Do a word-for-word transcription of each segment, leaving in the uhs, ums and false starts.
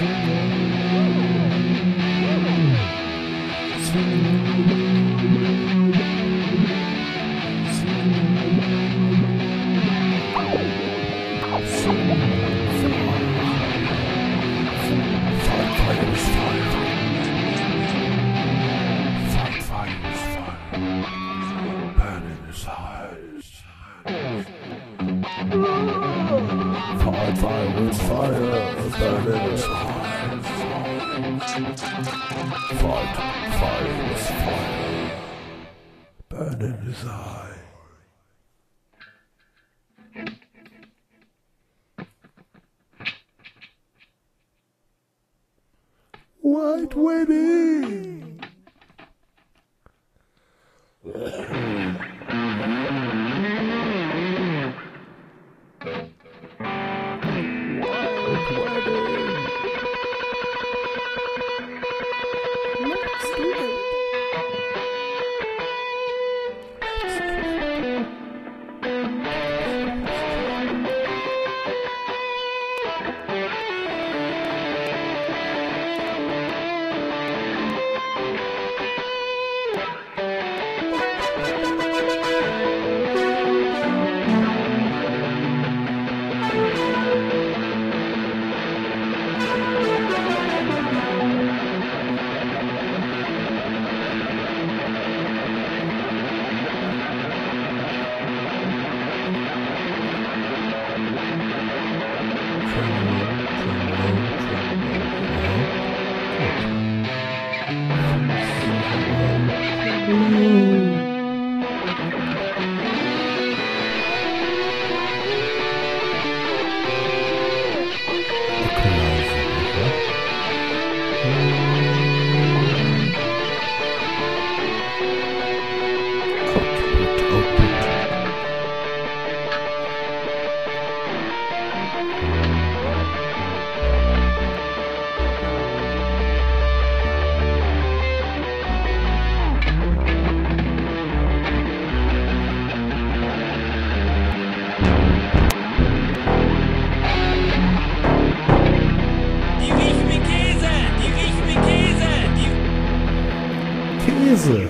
Fight fire with fire, burning is high. Fight fire with fire, burning is high. White wedding. Käse.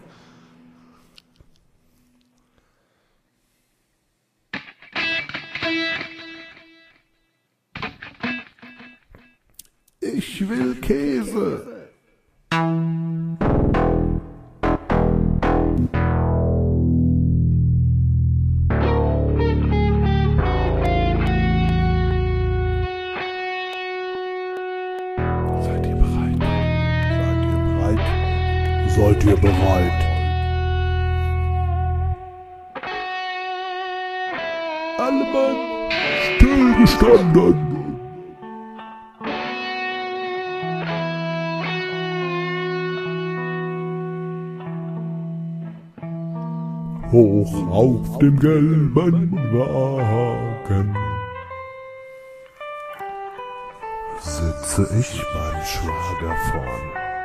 Ich will Käse. Seid ihr bereit? Seid ihr bereit? Seid ihr bereit? Alle Mann stillgestanden. Hoch auf dem gelben Wagen sitze ich beim Schwager vorn.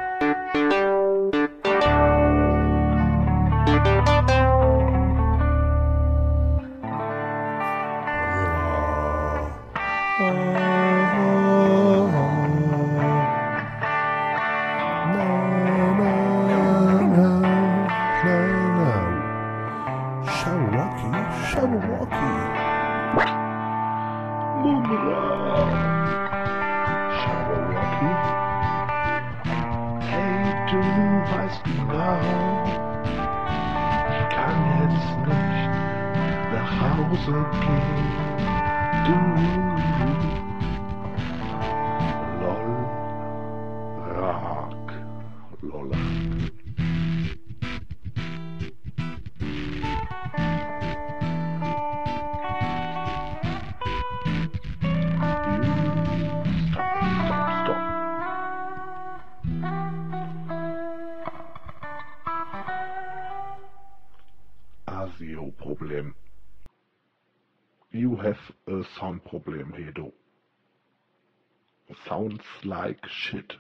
Shawaraki, Shawaraki. Moonra. Shawaraki. Hey, du weißt genau, ich kann jetzt nicht nach Hause gehen. Du. Lol. Rak. Lollak. Asio problem. You have a sound problem, Hedo. Sounds like shit.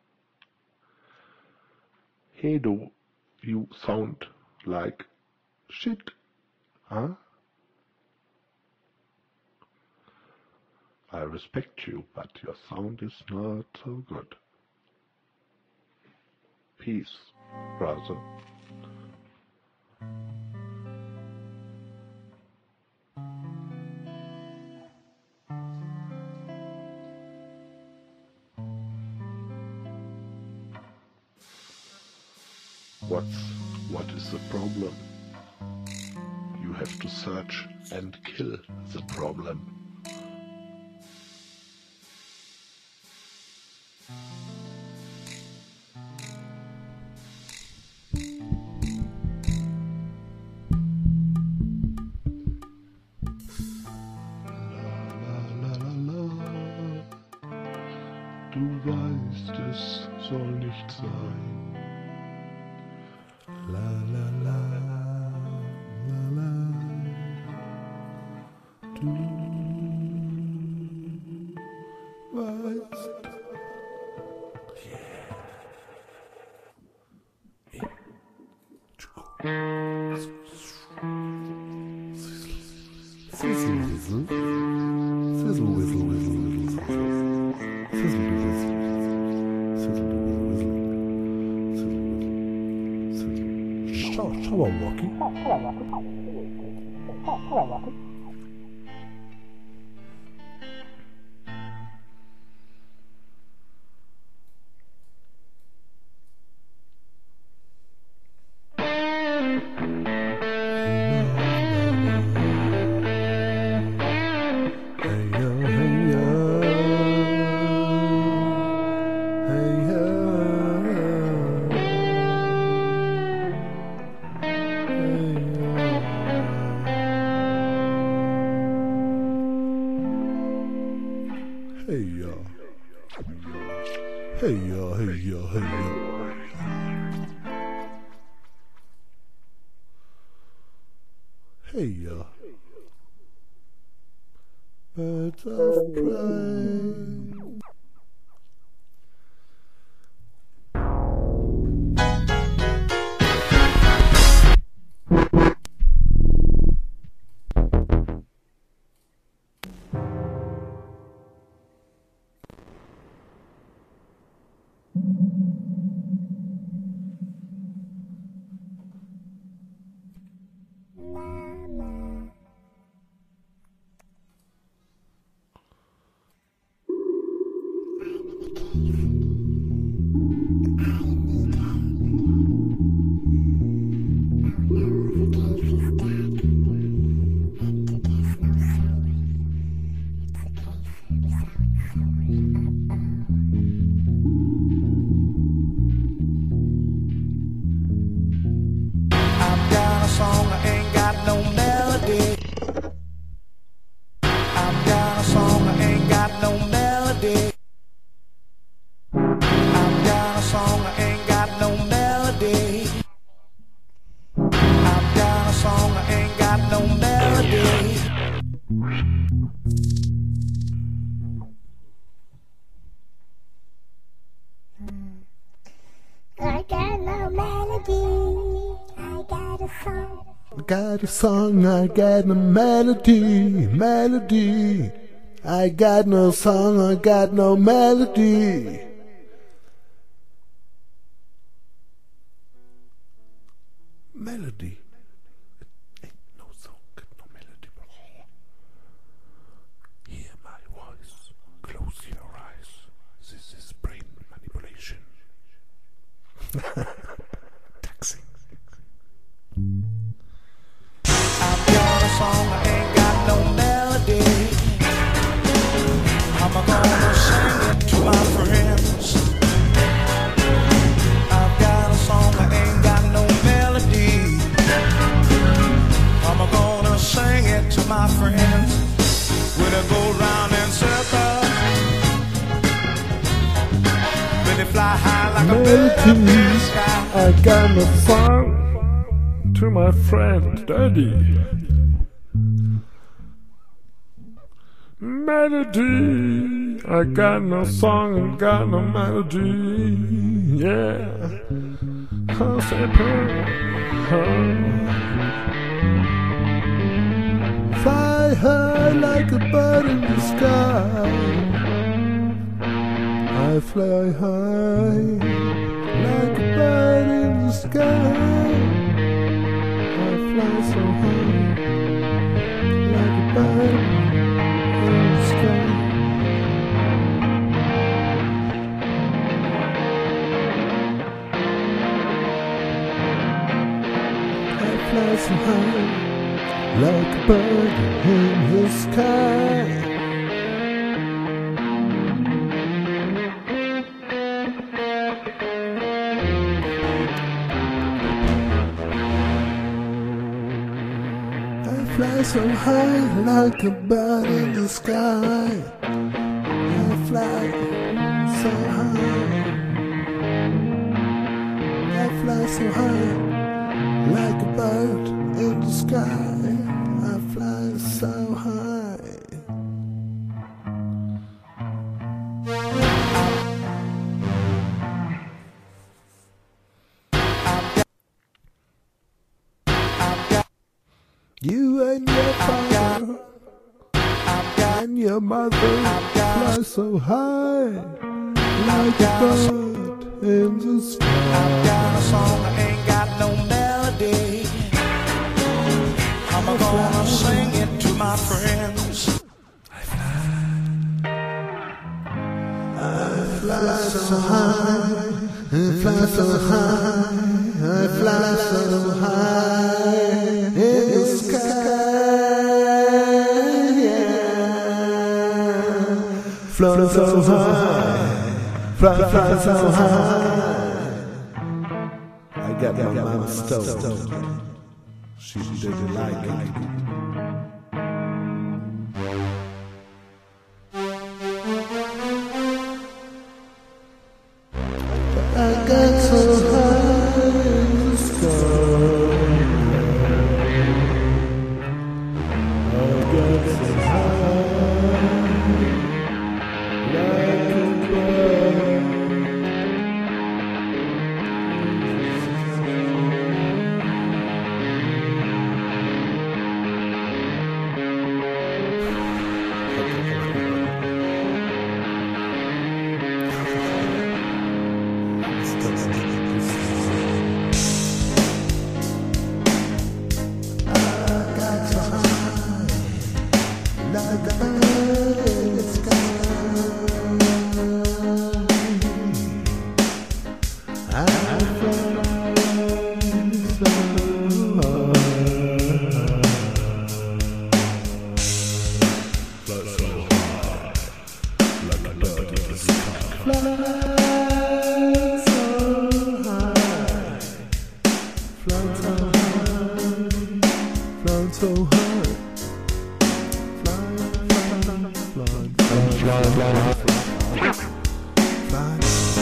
Hedo, you sound like shit. Huh? I respect you, but your sound is not so good. Peace, brother. What's, what is the problem? You have to search and kill the problem. Du weißt, es soll nicht sein. La la la la la. Du weißt. Sizzle whistle. Sizzle whistle whistle whistle. Sizzle do whistle. Sizzle do whistle. Sizzle whistle. Shower, shower walking. Shower walking. Shower walking. Hey ya, hey ya, hey ya, hey ya. Hey ya. Birds of prey. I got a song, I got no melody, melody. I got no song, I got no melody. Melody. Ain't no song, got no melody. Hear my voice, close your eyes. This is brain manipulation. Taxing. I've got a song, I ain't got no melody. I'm gonna sing it to my friends. I've got a song, I ain't got no melody. I'm gonna sing it to my friends. When I go round in circles, when they fly high like a bird up in the sky. I got no song to my friend Daddy. Melody, I got no song and got no melody. Yeah, how simple. Fly fly high like a bird in the sky. I fly high like a bird in the sky. I fly so high like a bird in the sky. I fly so high like a bird in the sky. I fly so high like a bird in the sky. I fly so high. I fly so high like a bird in the sky. I fly so high. You and your father and your mother fly so high like a bird in the sky. I've got a song that ain't got no melody. I'm gonna sing it to my friends. I fly, I fly so high, I fly so high, I fly so high in the sky. Yeah. Fly so high, fly, fly so high. I got my mom stoned. She didn't like it. I got so high in the sky. I got so high like a bird. So high, fly, fly, fly, fly, fly, fly, fly.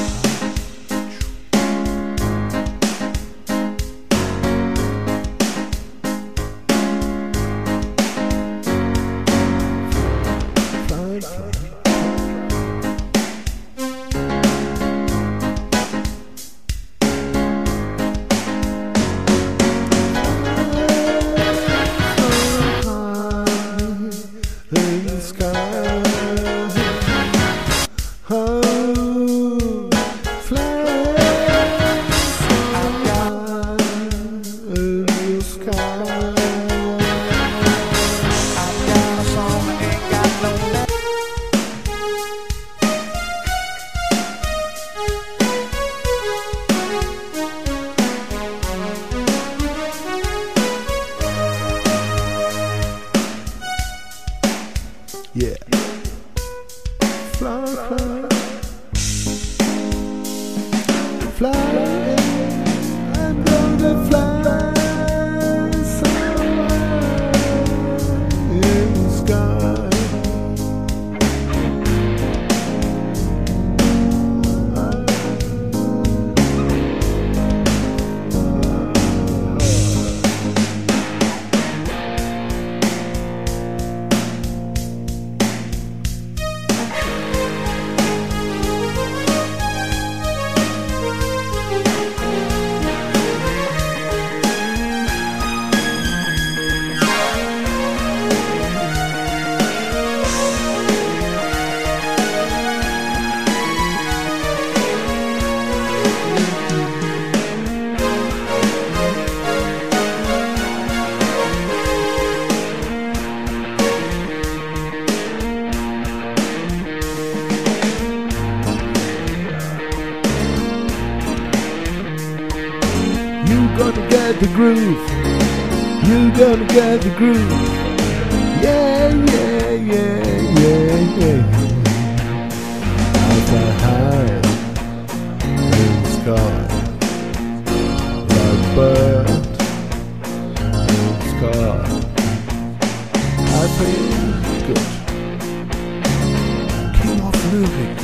Yeah. Fly, fly, fly. I'm gonna fly so high in the sky. the groove. You gonna get the groove. Yeah, yeah, yeah, yeah, yeah. I fly high in the sky, like a bird in the sky. I feel good. Keep off moving.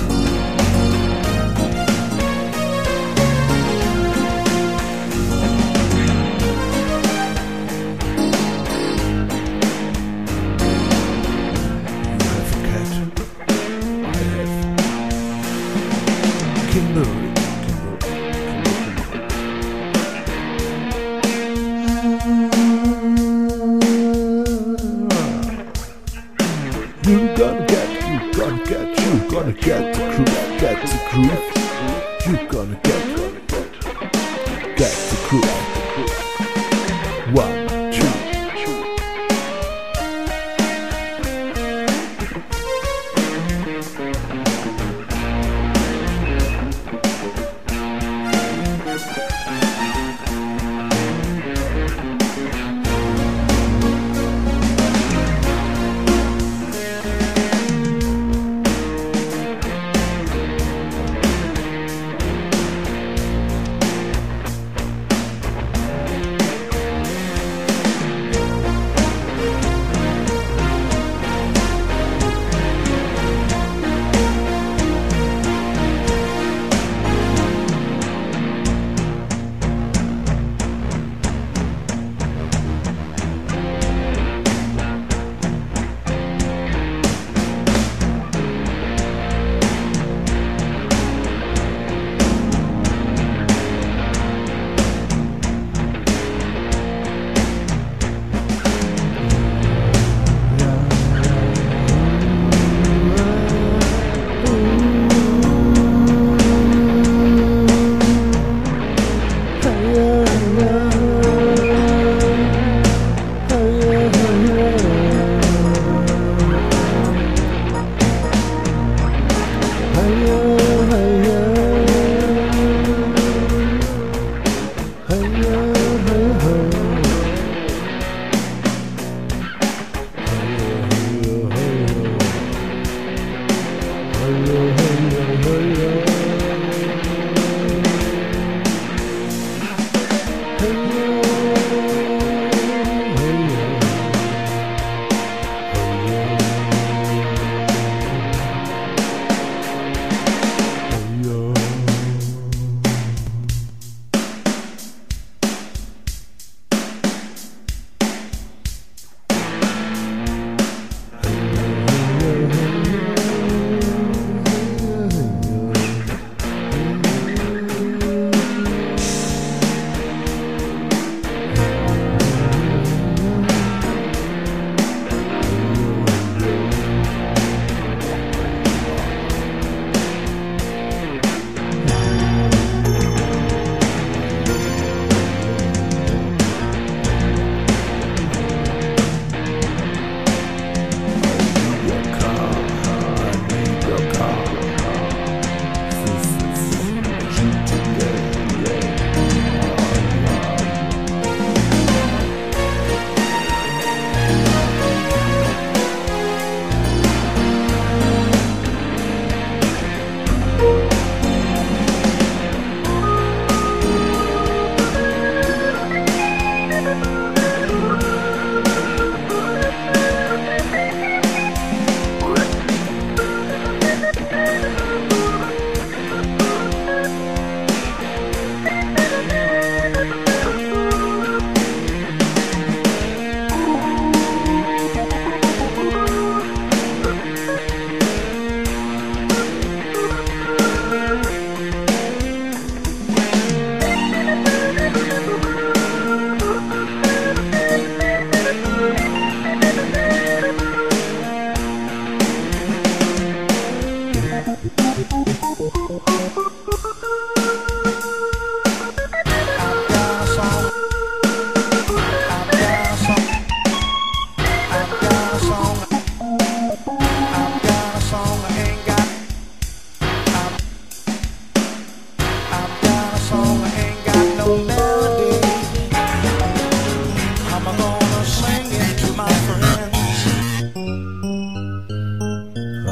You gonna get, you gonna get, you gonna get the groove, get the groove. You gonna get, get the groove. One, two.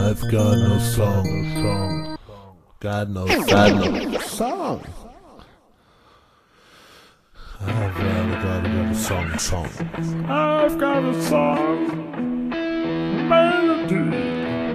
I've got no song. Got no, got no song. I've got, got, got a song, song. I've got a song, melody.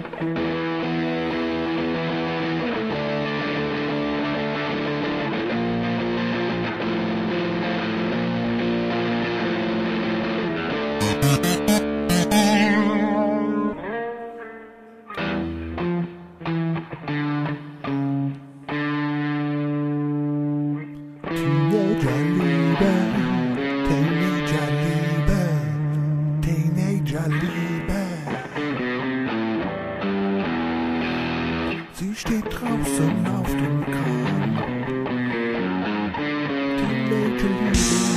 Teenager Liebe, Teenager Liebe, Teenager Liebe. Sie steht draußen auf dem Kahn. Teenager Liebe.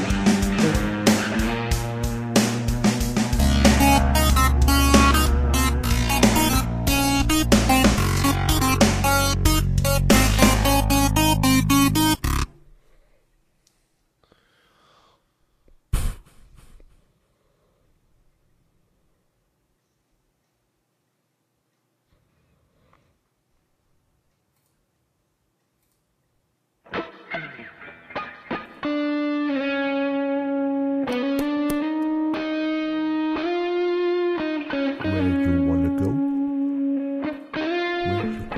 Where you wanna go? Where you